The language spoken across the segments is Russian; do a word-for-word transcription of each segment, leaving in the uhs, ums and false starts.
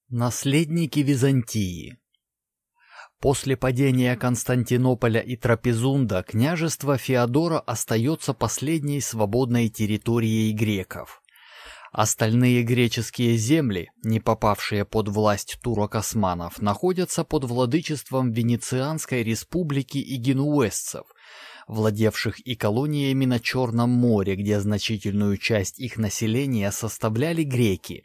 Наследники Византии. После падения Константинополя и Трапезунда княжество Феодора остается последней свободной территорией греков. Остальные греческие земли, не попавшие под власть турок-османов, находятся под владычеством Венецианской республики и генуэзцев, владевших и колониями на Черном море, где значительную часть их населения составляли греки.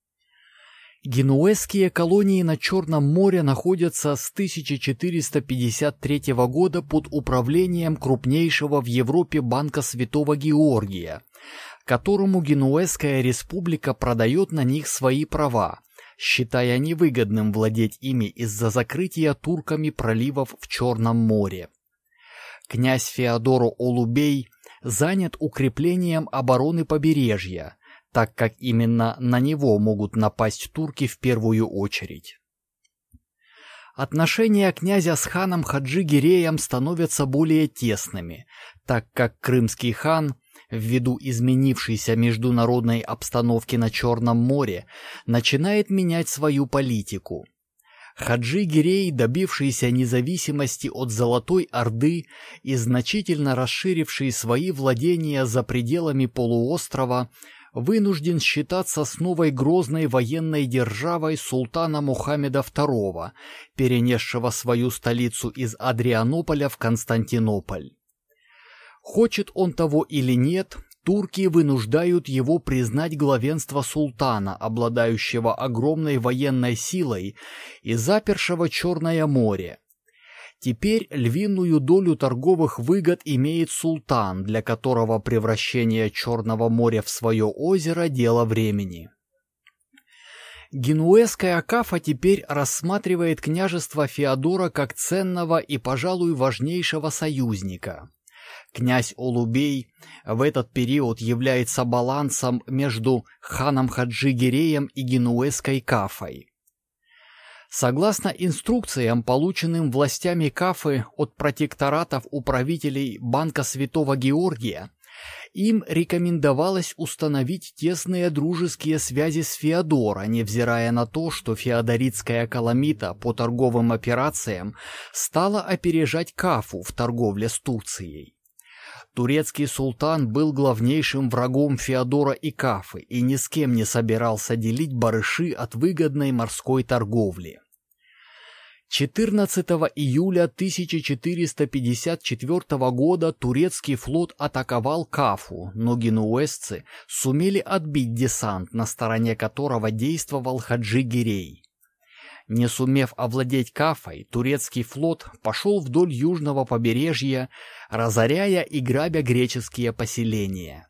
Генуэзские колонии на Черном море находятся с тысяча четыреста пятьдесят третьего года под управлением крупнейшего в Европе банка Святого Георгия, которому Генуэзская республика продает на них свои права, считая невыгодным владеть ими из-за закрытия турками проливов в Черном море. Князь Феодоро Олубей занят укреплением обороны побережья, так как именно на него могут напасть турки в первую очередь. Отношения князя с ханом Хаджи-Гиреем становятся более тесными, так как крымский хан, ввиду изменившейся международной обстановки на Черном море, начинает менять свою политику. Хаджи-Гирей, добившийся независимости от Золотой Орды и значительно расширивший свои владения за пределами полуострова, вынужден считаться с новой грозной военной державой султана Мухаммеда второго, перенесшего свою столицу из Адрианополя в Константинополь. Хочет он того или нет, турки вынуждают его признать главенство султана, обладающего огромной военной силой и запершего Черное море. Теперь львиную долю торговых выгод имеет султан, для которого превращение Черного моря в свое озеро – дело времени. Генуэзская Кафа теперь рассматривает княжество Феодора как ценного и, пожалуй, важнейшего союзника. Князь Олубей в этот период является балансом между ханом Хаджи-Гиреем и Генуэзской Кафой. Согласно инструкциям, полученным властями Кафы от протекторатов управителей Банка Святого Георгия, им рекомендовалось установить тесные дружеские связи с Феодоро, невзирая на то, что феодоритская Каламита по торговым операциям стала опережать Кафу в торговле с Турцией. Турецкий султан был главнейшим врагом Феодора и Кафы и ни с кем не собирался делить барыши от выгодной морской торговли. четырнадцатого июля тысяча четыреста пятьдесят четвёртого года турецкий флот атаковал Кафу, но генуэзцы сумели отбить десант, на стороне которого действовал Хаджи-Гирей. Не сумев овладеть Кафой, турецкий флот пошел вдоль южного побережья, разоряя и грабя греческие поселения.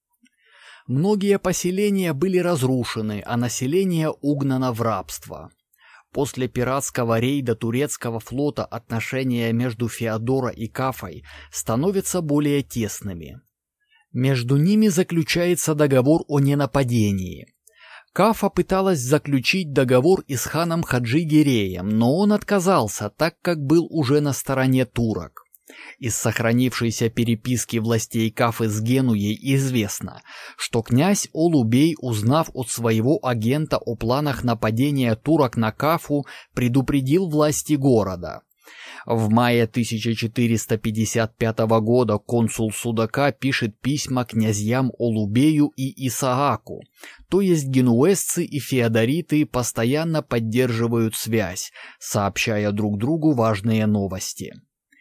Многие поселения были разрушены, а население угнано в рабство. После пиратского рейда турецкого флота отношения между Феодоро и Кафой становятся более тесными. Между ними заключается договор о ненападении. Кафа пыталась заключить договор и с ханом Хаджи-Гиреем, но он отказался, так как был уже на стороне турок. Из сохранившейся переписки властей Кафы с Генуей известно, что князь Олубей, узнав от своего агента о планах нападения турок на Кафу, предупредил власти города. В мае тысяча четыреста пятьдесят пятого года консул Судака пишет письма князьям Олубею и Исааку, то есть генуэзцы и феодориты постоянно поддерживают связь, сообщая друг другу важные новости.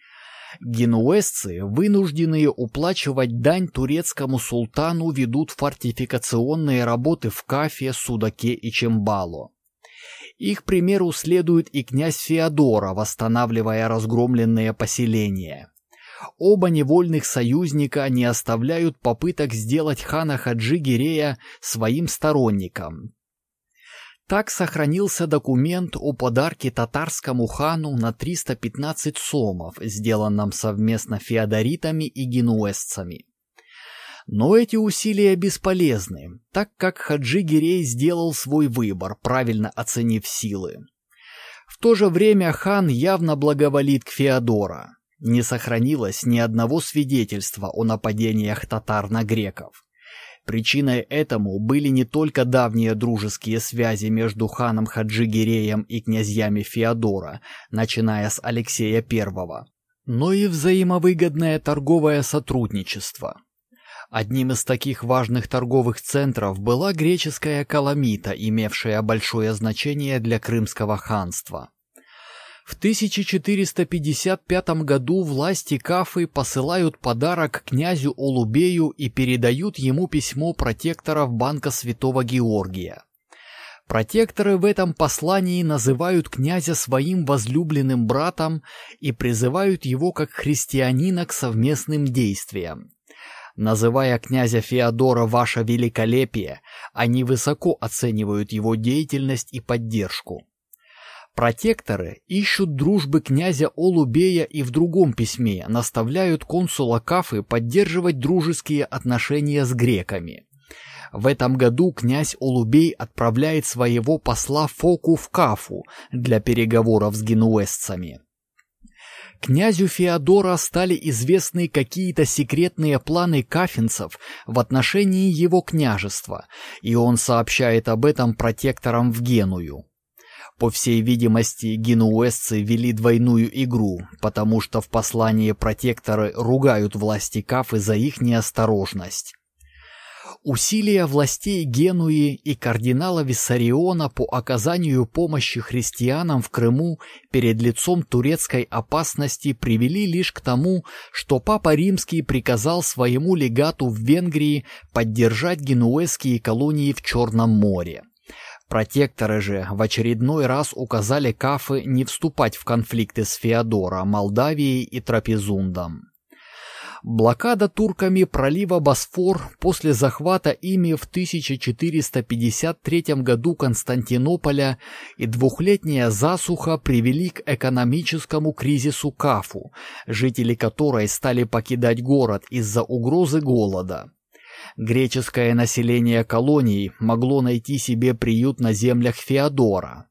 Генуэзцы, вынужденные уплачивать дань турецкому султану, ведут фортификационные работы в Кафе, Судаке и Чембало. Их примеру следует и князь Феодоро, восстанавливая разгромленные поселения. Оба невольных союзника не оставляют попыток сделать хана Хаджи-Гирея своим сторонником. Так сохранился документ о подарке татарскому хану на триста пятнадцать сомов, сделанном совместно феодоритами и генуэзцами. Но эти усилия бесполезны, так как Хаджи-Гирей сделал свой выбор, правильно оценив силы. В то же время хан явно благоволит к Феодоро. Не сохранилось ни одного свидетельства о нападениях татар на греков. Причиной этому были не только давние дружеские связи между ханом Хаджигереем и князьями Феодора, начиная с Алексея Первого, но и взаимовыгодное торговое сотрудничество. Одним из таких важных торговых центров была греческая Каламита, имевшая большое значение для Крымского ханства. В тысяча четыреста пятьдесят пятом году власти Кафы посылают подарок князю Олубею и передают ему письмо протекторов Банка Святого Георгия. Протекторы в этом послании называют князя своим возлюбленным братом и призывают его как христианина к совместным действиям. Называя князя Феодора «Ваше великолепие», они высоко оценивают его деятельность и поддержку. Протекторы ищут дружбы князя Олубея и в другом письме наставляют консула Кафы поддерживать дружеские отношения с греками. В этом году князь Олубей отправляет своего посла Фоку в Кафу для переговоров с генуэзцами. Князю Феодора стали известны какие-то секретные планы кафинцев в отношении его княжества, и он сообщает об этом протекторам в Геную. По всей видимости, генуэзцы вели двойную игру, потому что в послании протекторы ругают власти Кафы за их неосторожность. Усилия властей Генуи и кардинала Виссариона по оказанию помощи христианам в Крыму перед лицом турецкой опасности привели лишь к тому, что Папа Римский приказал своему легату в Венгрии поддержать генуэзские колонии в Черном море. Протекторы же в очередной раз указали Кафы не вступать в конфликты с Феодора, Молдавией и Трапезундом. Блокада турками пролива Босфор после захвата ими в тысяча четыреста пятьдесят третьем году Константинополя и двухлетняя засуха привели к экономическому кризису Кафу, жители которой стали покидать город из-за угрозы голода. Греческое население колоний могло найти себе приют на землях Феодора.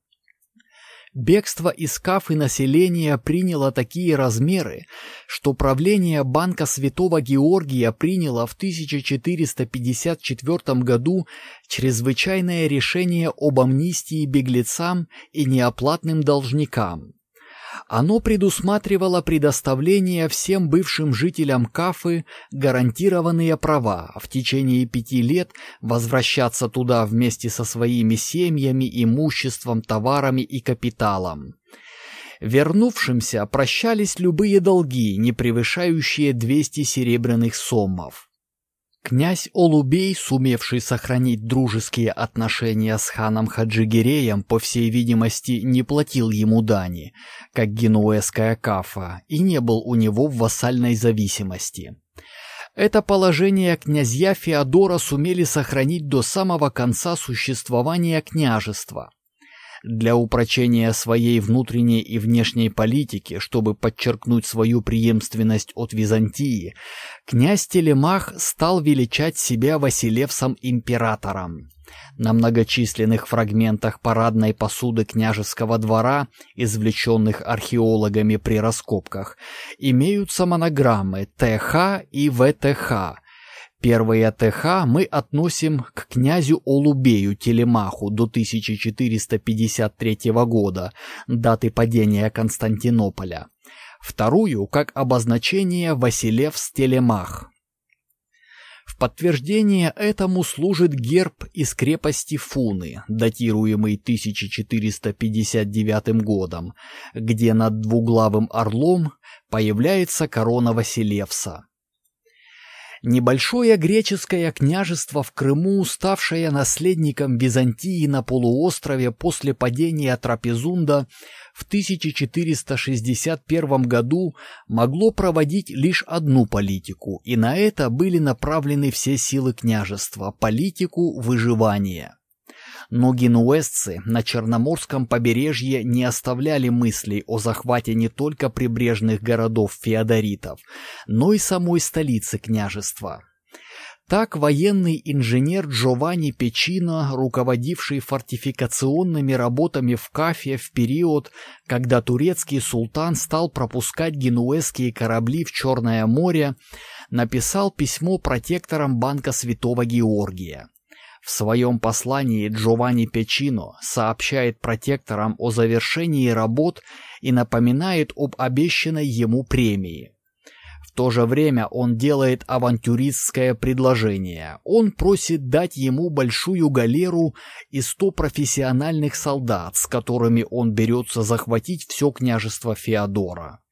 Бегство из Кафы населения приняло такие размеры, что правление Банка Святого Георгия приняло в тысяча четыреста пятьдесят четвёртом году чрезвычайное решение об амнистии беглецам и неоплатным должникам. Оно предусматривало предоставление всем бывшим жителям Кафы гарантированные права в течение пяти лет возвращаться туда вместе со своими семьями, имуществом, товарами и капиталом. Вернувшимся прощались любые долги, не превышающие двести серебряных сомов. Князь Олубей, сумевший сохранить дружеские отношения с ханом Хаджигереем, по всей видимости, не платил ему дани, как генуэзская Кафа, и не был у него в вассальной зависимости. Это положение князья Феодора сумели сохранить до самого конца существования княжества. Для упрочения своей внутренней и внешней политики, чтобы подчеркнуть свою преемственность от Византии, князь Телемах стал величать себя Василевсом-императором. На многочисленных фрагментах парадной посуды княжеского двора, извлеченных археологами при раскопках, имеются монограммы Т Х и В Т Х. Первые Т Х мы относим к князю Олубею Телемаху до тысяча четыреста пятьдесят третьего года, даты падения Константинополя. Вторую как обозначение Василевс-Телемах. В подтверждение этому служит герб из крепости Фуны, датируемый тысяча четыреста пятьдесят девятым годом, где над двуглавым орлом появляется корона Василевса. Небольшое греческое княжество в Крыму, ставшее наследником Византии на полуострове после падения Трапезунда в тысяча четыреста шестьдесят первом году, могло проводить лишь одну политику, и на это были направлены все силы княжества – политику выживания. Но генуэзцы на Черноморском побережье не оставляли мыслей о захвате не только прибрежных городов-феодоритов, но и самой столицы княжества. Так военный инженер Джованни Печино, руководивший фортификационными работами в Кафе в период, когда турецкий султан стал пропускать генуэзские корабли в Черное море, написал письмо протекторам Банка Святого Георгия. В своем послании Джованни Печино сообщает протекторам о завершении работ и напоминает об обещанной ему премии. В то же время он делает авантюристское предложение. Он просит дать ему большую галеру и сто профессиональных солдат, с которыми он берется захватить все княжество Феодора.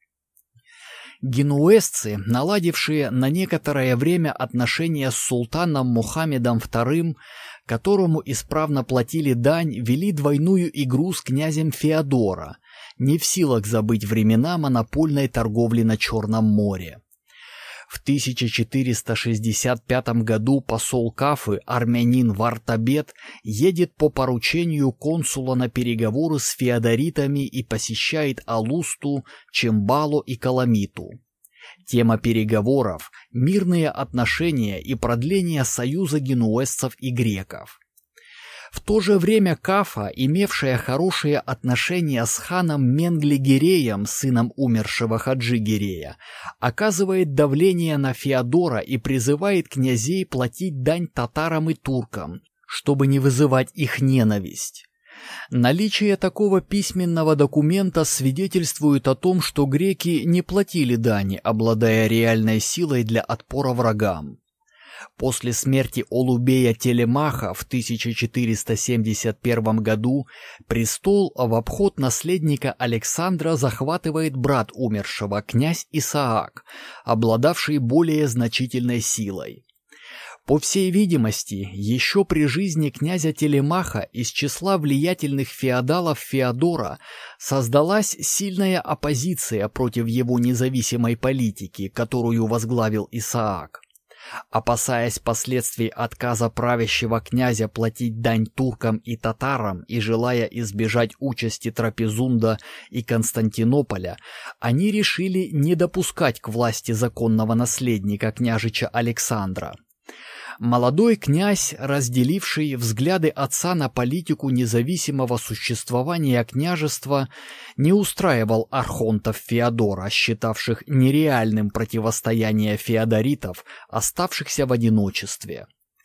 Генуэзцы, наладившие на некоторое время отношения с султаном Мухаммедом вторым, которому исправно платили дань, вели двойную игру с князем Феодора, не в силах забыть времена монопольной торговли на Черном море. В тысяча четыреста шестьдесят пятом году посол Кафы, армянин Вартабет, едет по поручению консула на переговоры с феодоритами и посещает Алусту, Чимбало и Каламиту. Тема переговоров – мирные отношения и продление союза генуэзцев и греков. В то же время Кафа, имевшая хорошие отношения с ханом Менгли-Гиреем, сыном умершего Хаджи Гирея, оказывает давление на Феодора и призывает князей платить дань татарам и туркам, чтобы не вызывать их ненависть. Наличие такого письменного документа свидетельствует о том, что греки не платили дани, обладая реальной силой для отпора врагам. После смерти Олубея Телемаха в тысяча четыреста семьдесят первом году престол в обход наследника Александра захватывает брат умершего, князь Исаак, обладавший более значительной силой. По всей видимости, еще при жизни князя Телемаха из числа влиятельных феодалов Феодора создалась сильная оппозиция против его независимой политики, которую возглавил Исаак. Опасаясь последствий отказа правящего князя платить дань туркам и татарам и желая избежать участи Трапезунда и Константинополя, они решили не допускать к власти законного наследника княжича Александра. Молодой князь, разделивший взгляды отца на политику независимого существования княжества, не устраивал архонтов Феодора, считавших нереальным противостояние феодоритов, оставшихся в одиночестве.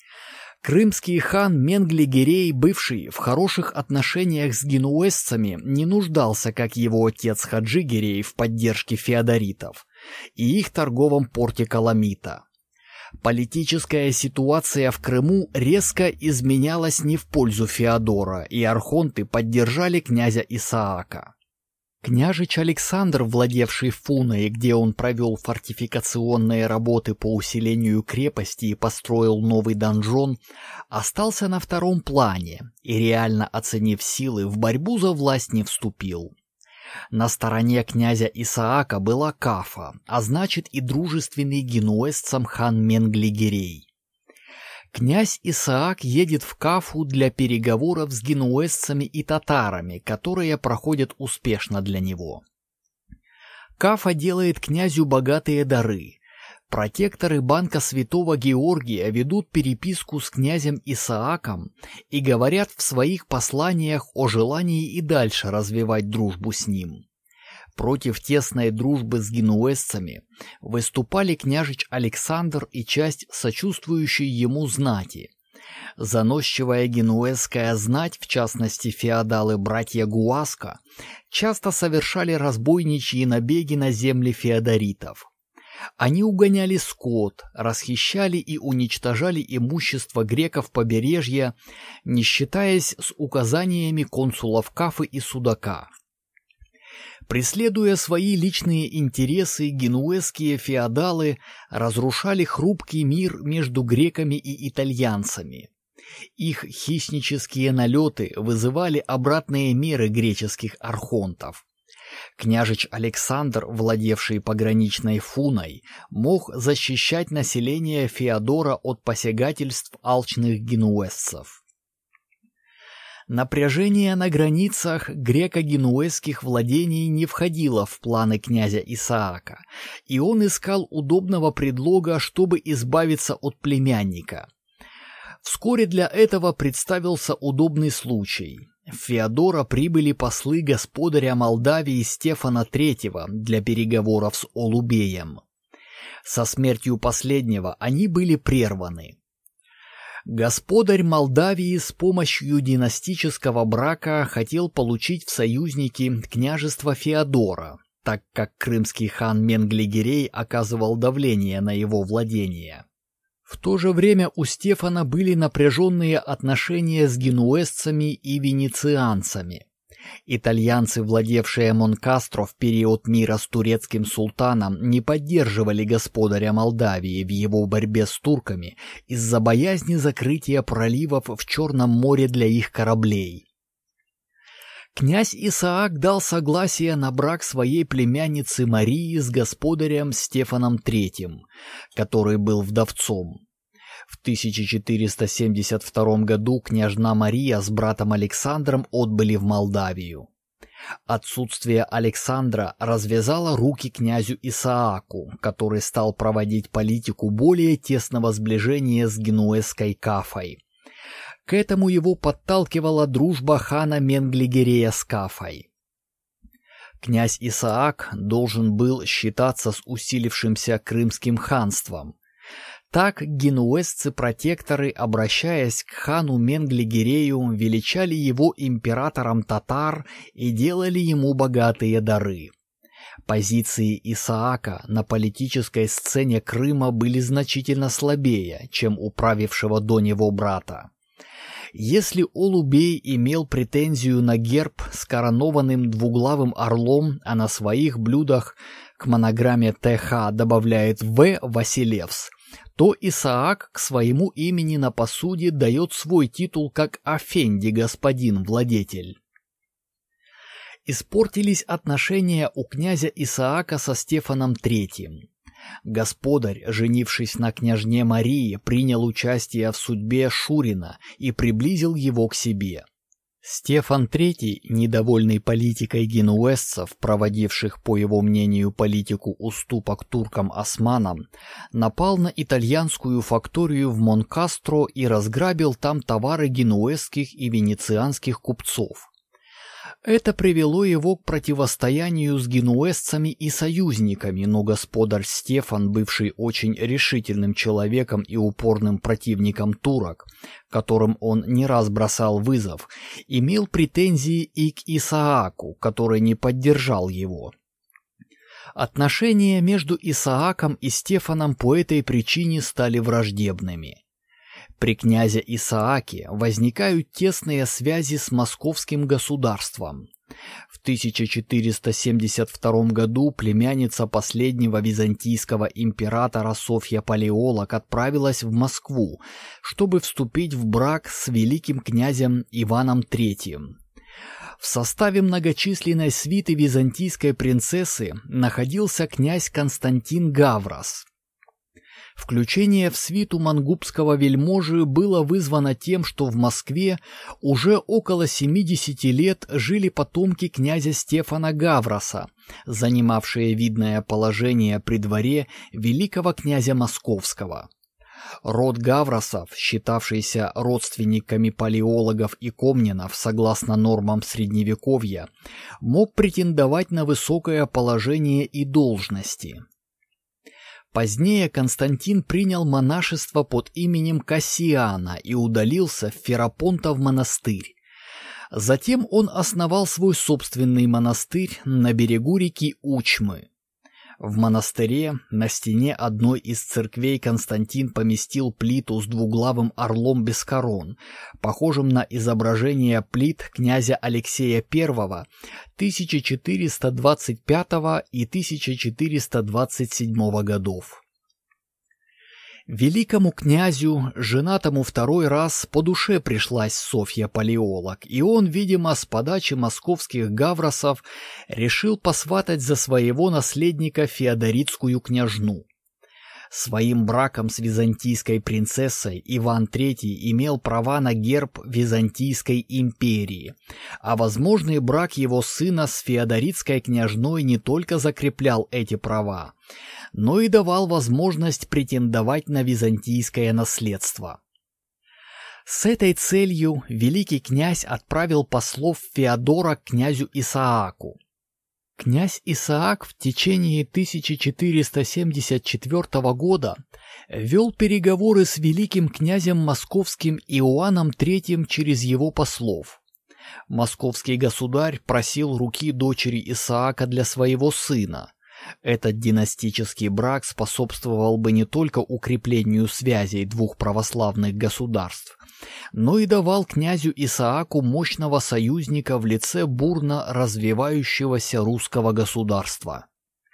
Крымский хан Менгли-Гирей, бывший в хороших отношениях с генуэзцами, не нуждался, как его отец Хаджи Гирей, в поддержке феодоритов и их торговом порте Каламита. Политическая ситуация в Крыму резко изменялась не в пользу Феодора, и архонты поддержали князя Исаака. Княжич Александр, владевший Фуной, где он провел фортификационные работы по усилению крепости и построил новый донжон, остался на втором плане и, реально оценив силы, в борьбу за власть не вступил. На стороне князя Исаака была Кафа, а значит и дружественный генуэзцам хан Менгли-Гирей. Князь Исаак едет в Кафу для переговоров с генуэзцами и татарами, которые проходят успешно для него. Кафа делает князю богатые дары. Протекторы Банка Святого Георгия ведут переписку с князем Исааком и говорят в своих посланиях о желании и дальше развивать дружбу с ним. Против тесной дружбы с генуэзцами выступали княжич Александр и часть сочувствующей ему знати. Заносчивая генуэзская знать, в частности феодалы-братья Гуаско, часто совершали разбойничьи набеги на земли феодоритов. Они угоняли скот, расхищали и уничтожали имущество греков побережья, не считаясь с указаниями консулов Кафы и Судака. Преследуя свои личные интересы, генуэзские феодалы разрушали хрупкий мир между греками и итальянцами. Их хищнические налеты вызывали обратные меры греческих архонтов. Княжич Александр, владевший пограничной Фуной, мог защищать население Феодора от посягательств алчных генуэзцев. Напряжение на границах греко-генуэзских владений не входило в планы князя Исаака, и он искал удобного предлога, чтобы избавиться от племянника. Вскоре для этого представился удобный случай. В Феодора прибыли послы господаря Молдавии Стефана третьего для переговоров с Олубеем. Со смертью последнего они были прерваны. Господарь Молдавии с помощью династического брака хотел получить в союзники княжество Феодора, так как крымский хан Менгли-Гирей оказывал давление на его владения. В то же время у Стефана были напряженные отношения с генуэзцами и венецианцами. Итальянцы, владевшие Монкастро в период мира с турецким султаном, не поддерживали господаря Молдавии в его борьбе с турками из-за боязни закрытия проливов в Черном море для их кораблей. Князь Исаак дал согласие на брак своей племянницы Марии с господарем Стефаном третьим, который был вдовцом. В тысяча четыреста семьдесят втором году княжна Мария с братом Александром отбыли в Молдавию. Отсутствие Александра развязало руки князю Исааку, который стал проводить политику более тесного сближения с генуэзской Кафой. К этому его подталкивала дружба хана Менгли-Гирея с Кафой. Князь Исаак должен был считаться с усилившимся Крымским ханством. Так генуэзцы-протекторы, обращаясь к хану Менгли-Гирею, величали его императором татар и делали ему богатые дары. Позиции Исаака на политической сцене Крыма были значительно слабее, чем у правившего до него брата. Если Олубей имел претензию на герб с коронованным двуглавым орлом, а на своих блюдах к монограмме ТХ добавляет В. Василевс, то Исаак к своему имени на посуде дает свой титул как Афенди, господин владетель. Испортились отношения у князя Исаака со Стефаном третьим. Господарь, женившись на княжне Марии, принял участие в судьбе Шурина и приблизил его к себе. Стефан третий, недовольный политикой генуэзцев, проводивших, по его мнению, политику уступок туркам-османам, напал на итальянскую факторию в Монкастро и разграбил там товары генуэзских и венецианских купцов. Это привело его к противостоянию с генуэзцами и союзниками, но господарь Стефан, бывший очень решительным человеком и упорным противником турок, которым он не раз бросал вызов, имел претензии и к Исааку, который не поддержал его. Отношения между Исааком и Стефаном по этой причине стали враждебными. При князе Исааке возникают тесные связи с московским государством. В тысяча четыреста семьдесят втором году племянница последнего византийского императора Софья Палеолог отправилась в Москву, чтобы вступить в брак с великим князем Иваном третьим. В составе многочисленной свиты византийской принцессы находился князь Константин Гаврос. Включение в свиту мангубского вельможи было вызвано тем, что в Москве уже около семидесяти лет жили потомки князя Стефана Гавроса, занимавшие видное положение при дворе великого князя Московского. Род Гавросов, считавшийся родственниками палеологов и комнинов согласно нормам Средневековья, мог претендовать на высокое положение и должности. Позднее Константин принял монашество под именем Кассиана и удалился в Ферапонтов монастырь. Затем он основал свой собственный монастырь на берегу реки Учмы. В монастыре на стене одной из церквей Константин поместил плиту с двуглавым орлом без корон, похожим на изображение плит князя Алексея Первого тысяча четыреста двадцать пятого и тысяча четыреста двадцать седьмого годов. Великому князю, женатому второй раз, по душе пришлась Софья Палеолог, и он, видимо, с подачи московских гавросов решил посватать за своего наследника феодоритскую княжну. Своим браком с византийской принцессой Иван третий имел права на герб Византийской империи, а возможный брак его сына с феодоритской княжной не только закреплял эти права, но и давал возможность претендовать на византийское наследство. С этой целью великий князь отправил послов Феодора к князю Исааку. Князь Исаак в течение тысяча четыреста семьдесят четвёртого года вел переговоры с великим князем московским Иоанном третьим через его послов. Московский государь просил руки дочери Исаака для своего сына. Этот династический брак способствовал бы не только укреплению связей двух православных государств, но и давал князю Исааку мощного союзника в лице бурно развивающегося русского государства.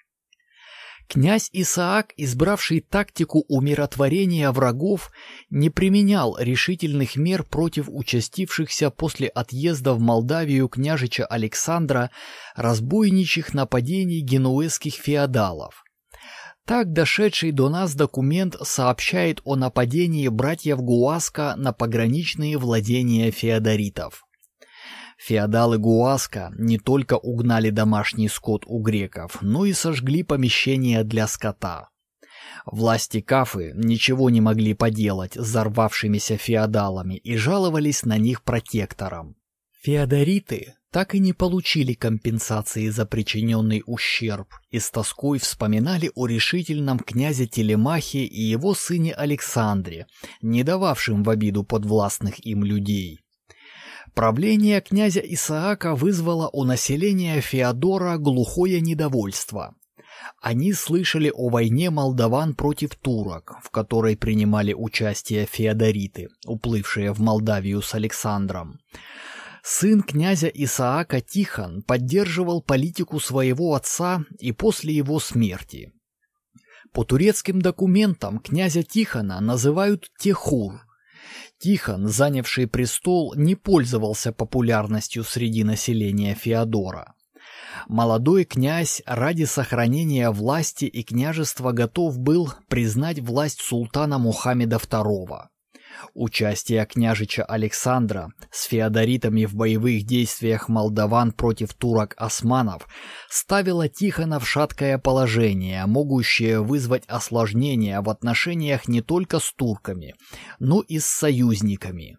Князь Исаак, избравший тактику умиротворения врагов, не применял решительных мер против участившихся после отъезда в Молдавию княжича Александра разбойничьих нападений генуэзских феодалов. Так дошедший до нас документ сообщает о нападении братьев Гуаско на пограничные владения феодоритов. Феодалы Гуаско не только угнали домашний скот у греков, но и сожгли помещения для скота. Власти Кафы ничего не могли поделать с взорвавшимися феодалами и жаловались на них протекторам. Феодориты так и не получили компенсации за причиненный ущерб и с тоской вспоминали о решительном князе Телемахе и его сыне Александре, не дававшим в обиду подвластных им людей. Правление князя Исаака вызвало у населения Феодора глухое недовольство. Они слышали о войне молдаван против турок, в которой принимали участие феодориты, уплывшие в Молдавию с Александром. Сын князя Исаака Тихон поддерживал политику своего отца и после его смерти. По турецким документам князя Тихона называют Техур. Тихон, занявший престол, не пользовался популярностью среди населения Феодора. Молодой князь ради сохранения власти и княжества готов был признать власть султана Мухаммеда второго. Участие княжича Александра с феодоритами в боевых действиях молдаван против турок-османов ставило Тихона в шаткое положение, могущее вызвать осложнения в отношениях не только с турками, но и с союзниками.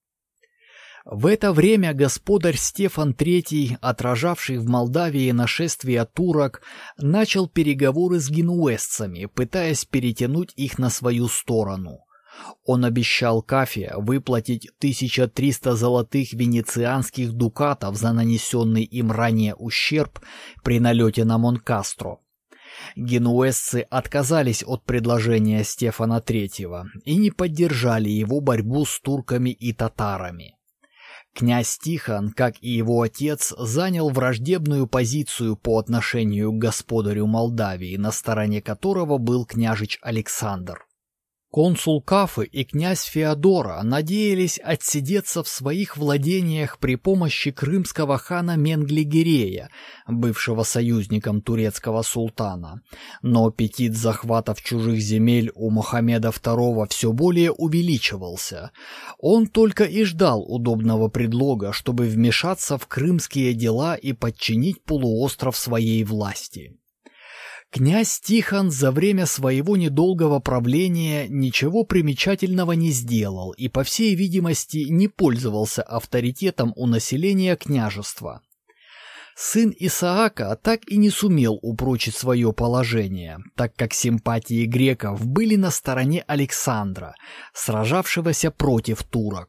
В это время господарь Стефан третий, отражавший в Молдавии нашествие турок, начал переговоры с генуэзцами, пытаясь перетянуть их на свою сторону. Он обещал Кафе выплатить тысячу триста золотых венецианских дукатов за нанесенный им ранее ущерб при налете на Монкастро. Генуэзцы отказались от предложения Стефана третьего и не поддержали его борьбу с турками и татарами. Князь Тихон, как и его отец, занял враждебную позицию по отношению к господарю Молдавии, на стороне которого был княжич Александр. Консул Кафы и князь Феодора надеялись отсидеться в своих владениях при помощи крымского хана Менгли-Гирея, бывшего союзником турецкого султана. Но аппетит захватов чужих земель у Мухаммеда второго все более увеличивался. Он только и ждал удобного предлога, чтобы вмешаться в крымские дела и подчинить полуостров своей власти. Князь Тихон за время своего недолгого правления ничего примечательного не сделал и, по всей видимости, не пользовался авторитетом у населения княжества. Сын Исаака так и не сумел упрочить свое положение, так как симпатии греков были на стороне Александра, сражавшегося против турок.